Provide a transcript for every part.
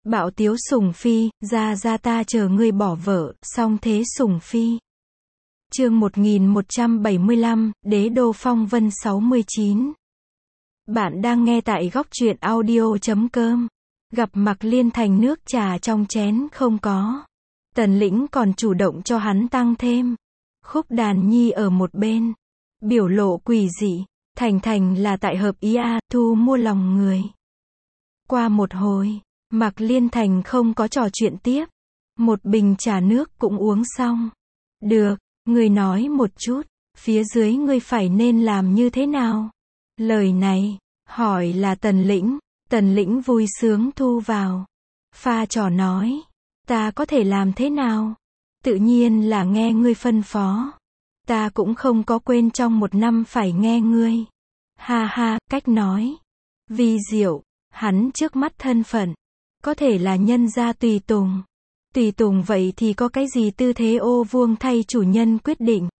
Bạo tiếu sủng phi, ra ta chờ ngươi bỏ vợ, song thế sủng phi. Chương 1175, Đế đô phong vân 69. Bạn đang nghe tại góc truyện audio.com. Gặp Mạc Liên Thành nước trà trong chén không có. Tần Lĩnh còn chủ động cho hắn tăng thêm. Khúc Đàn Nhi ở một bên. Biểu lộ quỷ dị. Thành là tại hợp ý a, thu mua lòng người. Qua một hồi, Mạc Liên Thành không có trò chuyện tiếp. Một bình trà nước cũng uống xong. Được, ngươi nói một chút, phía dưới ngươi phải nên làm như thế nào? Lời này, hỏi là Tần Lĩnh vui sướng thu vào. Pha trò nói, ta có thể làm thế nào? Tự nhiên là nghe ngươi phân phó. Ta cũng không có quên trong một năm phải nghe ngươi. Ha ha, cách nói. Vi diệu, hắn trước mắt thân phận. Có thể là nhân gia tùy tùng. Tùy tùng vậy thì có cái gì tư thế ô vuông thay chủ nhân quyết định.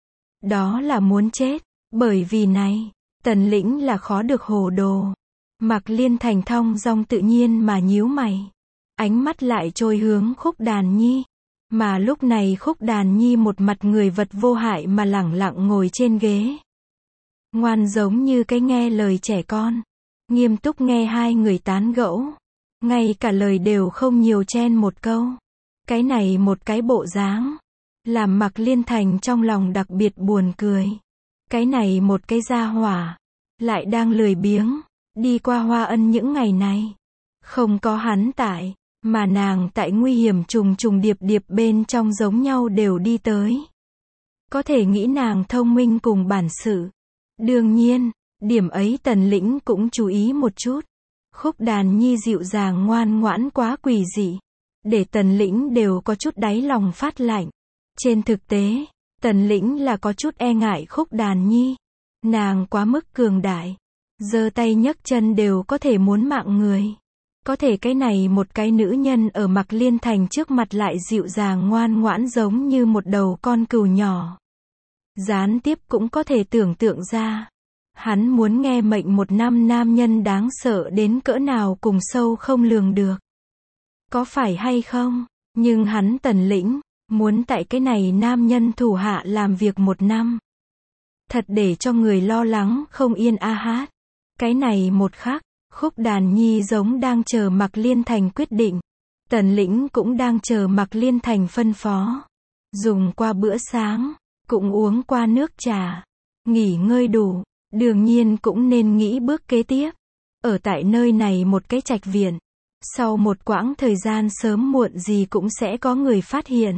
Đó là muốn chết. Bởi vì này, Tần Lĩnh là khó được hồ đồ. Mạc Liên Thành thong dong tự nhiên mà nhíu mày. Ánh mắt lại trôi hướng Khúc Đàn Nhi. Mà lúc này Khúc Đàn Nhi một mặt người vật vô hại mà lẳng lặng ngồi trên ghế. Ngoan giống như cái nghe lời trẻ con. Nghiêm túc nghe hai người tán gẫu. Ngay cả lời đều không nhiều chen một câu. Cái này một cái bộ dáng. Làm Mạc Liên Thành trong lòng đặc biệt buồn cười. Cái này một cái gia hỏa. Lại đang lười biếng. Đi qua Hoa Ân những ngày này. Không có hắn tại. Mà nàng tại nguy hiểm trùng trùng điệp điệp bên trong giống nhau đều đi tới. Có thể nghĩ nàng thông minh cùng bản sự. Đương nhiên, điểm ấy Tần Lĩnh cũng chú ý một chút. Khúc Đàn Nhi dịu dàng ngoan ngoãn quá quỷ dị. Để Tần Lĩnh đều có chút đáy lòng phát lạnh. Trên thực tế, Tần Lĩnh là có chút e ngại Khúc Đàn Nhi. Nàng quá mức cường đại. Giơ tay nhấc chân đều có thể muốn mạng người. Có thể cái này một cái nữ nhân ở Mạc Liên Thành trước mặt lại dịu dàng ngoan ngoãn giống như một đầu con cừu nhỏ. Gián tiếp cũng có thể tưởng tượng ra. Hắn muốn nghe mệnh một năm nam nhân đáng sợ đến cỡ nào cùng sâu không lường được. Có phải hay không? Nhưng hắn Tần Lĩnh, muốn tại cái này nam nhân thủ hạ làm việc một năm. Thật để cho người lo lắng không yên a hát. Cái này một khắc, Khúc Đàn Nhi giống đang chờ Mạc Liên Thành quyết định. Tần Lĩnh cũng đang chờ Mạc Liên Thành phân phó. Dùng qua bữa sáng, cũng uống qua nước trà. Nghỉ ngơi đủ, đương nhiên cũng nên nghĩ bước kế tiếp. Ở tại nơi này một cái trạch viện. Sau một quãng thời gian sớm muộn gì cũng sẽ có người phát hiện.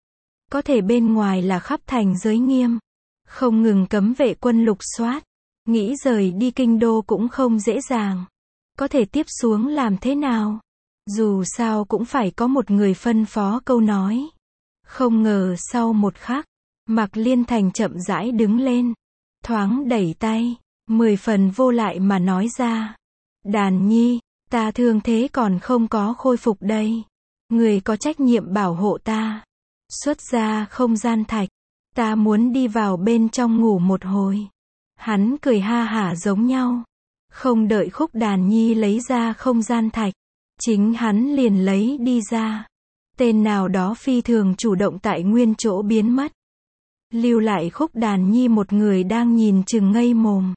Có thể bên ngoài là khắp thành giới nghiêm. Không ngừng cấm vệ quân lục soát. Nghĩ rời đi kinh đô cũng không dễ dàng. Có thể tiếp xuống làm thế nào? Dù sao cũng phải có một người phân phó câu nói. Không ngờ sau một khắc, Mạc Liên Thành chậm rãi đứng lên. Thoáng đẩy tay, 10 phần vô lại mà nói ra. Đàn Nhi, ta thương thế còn không có khôi phục đây. Người có trách nhiệm bảo hộ ta. Xuất ra không gian thạch. Ta muốn đi vào bên trong ngủ một hồi. Hắn cười ha hả giống nhau. Không đợi Khúc Đàn Nhi lấy ra không gian thạch. Chính hắn liền lấy đi ra. Tên nào đó phi thường chủ động tại nguyên chỗ biến mất. Lưu lại Khúc Đàn Nhi một người đang nhìn chừng ngây mồm.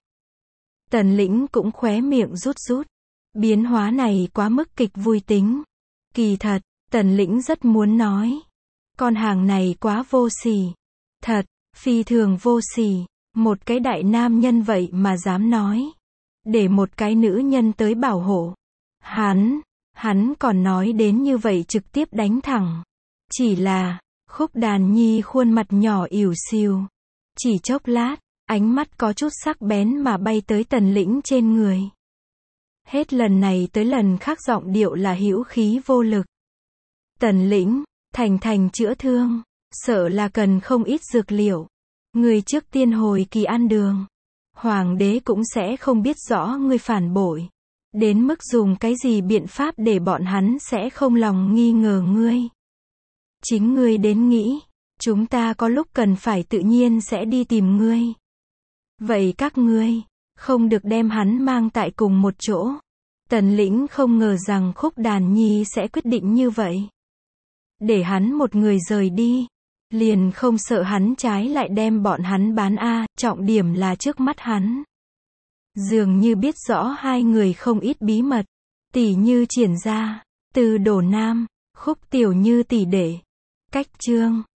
Tần Lĩnh cũng khóe miệng rút. Biến hóa này quá mức kịch vui tính. Kỳ thật, Tần Lĩnh rất muốn nói. Con hàng này quá vô sỉ. Thật, phi thường vô sỉ. Một cái đại nam nhân vậy mà dám nói. Để một cái nữ nhân tới bảo hộ. Hắn còn nói đến như vậy trực tiếp đánh thẳng. Chỉ là, Khúc Đàn Nhi khuôn mặt nhỏ ỉu xìu. Chỉ chốc lát, ánh mắt có chút sắc bén mà bay tới Tần Lĩnh trên người. Hết lần này tới lần khác giọng điệu là hữu khí vô lực. Tần Lĩnh, Thành chữa thương, sợ là cần không ít dược liệu. Người trước tiên hồi kỳ ăn đường. Hoàng đế cũng sẽ không biết rõ ngươi phản bội. Đến mức dùng cái gì biện pháp để bọn hắn sẽ không lòng nghi ngờ ngươi. Chính ngươi đến nghĩ, chúng ta có lúc cần phải tự nhiên sẽ đi tìm ngươi. Vậy các ngươi, không được đem hắn mang tại cùng một chỗ. Tần Lĩnh không ngờ rằng Khúc Đàn Nhi sẽ quyết định như vậy. Để hắn một người rời đi. Liền không sợ hắn trái lại đem bọn hắn bán trọng điểm là trước mắt hắn. Dường như biết rõ hai người không ít bí mật. Tỷ Như Triển gia, Từ Đổ Nam, Khúc Tiểu Như tỷ đệ. Cách chương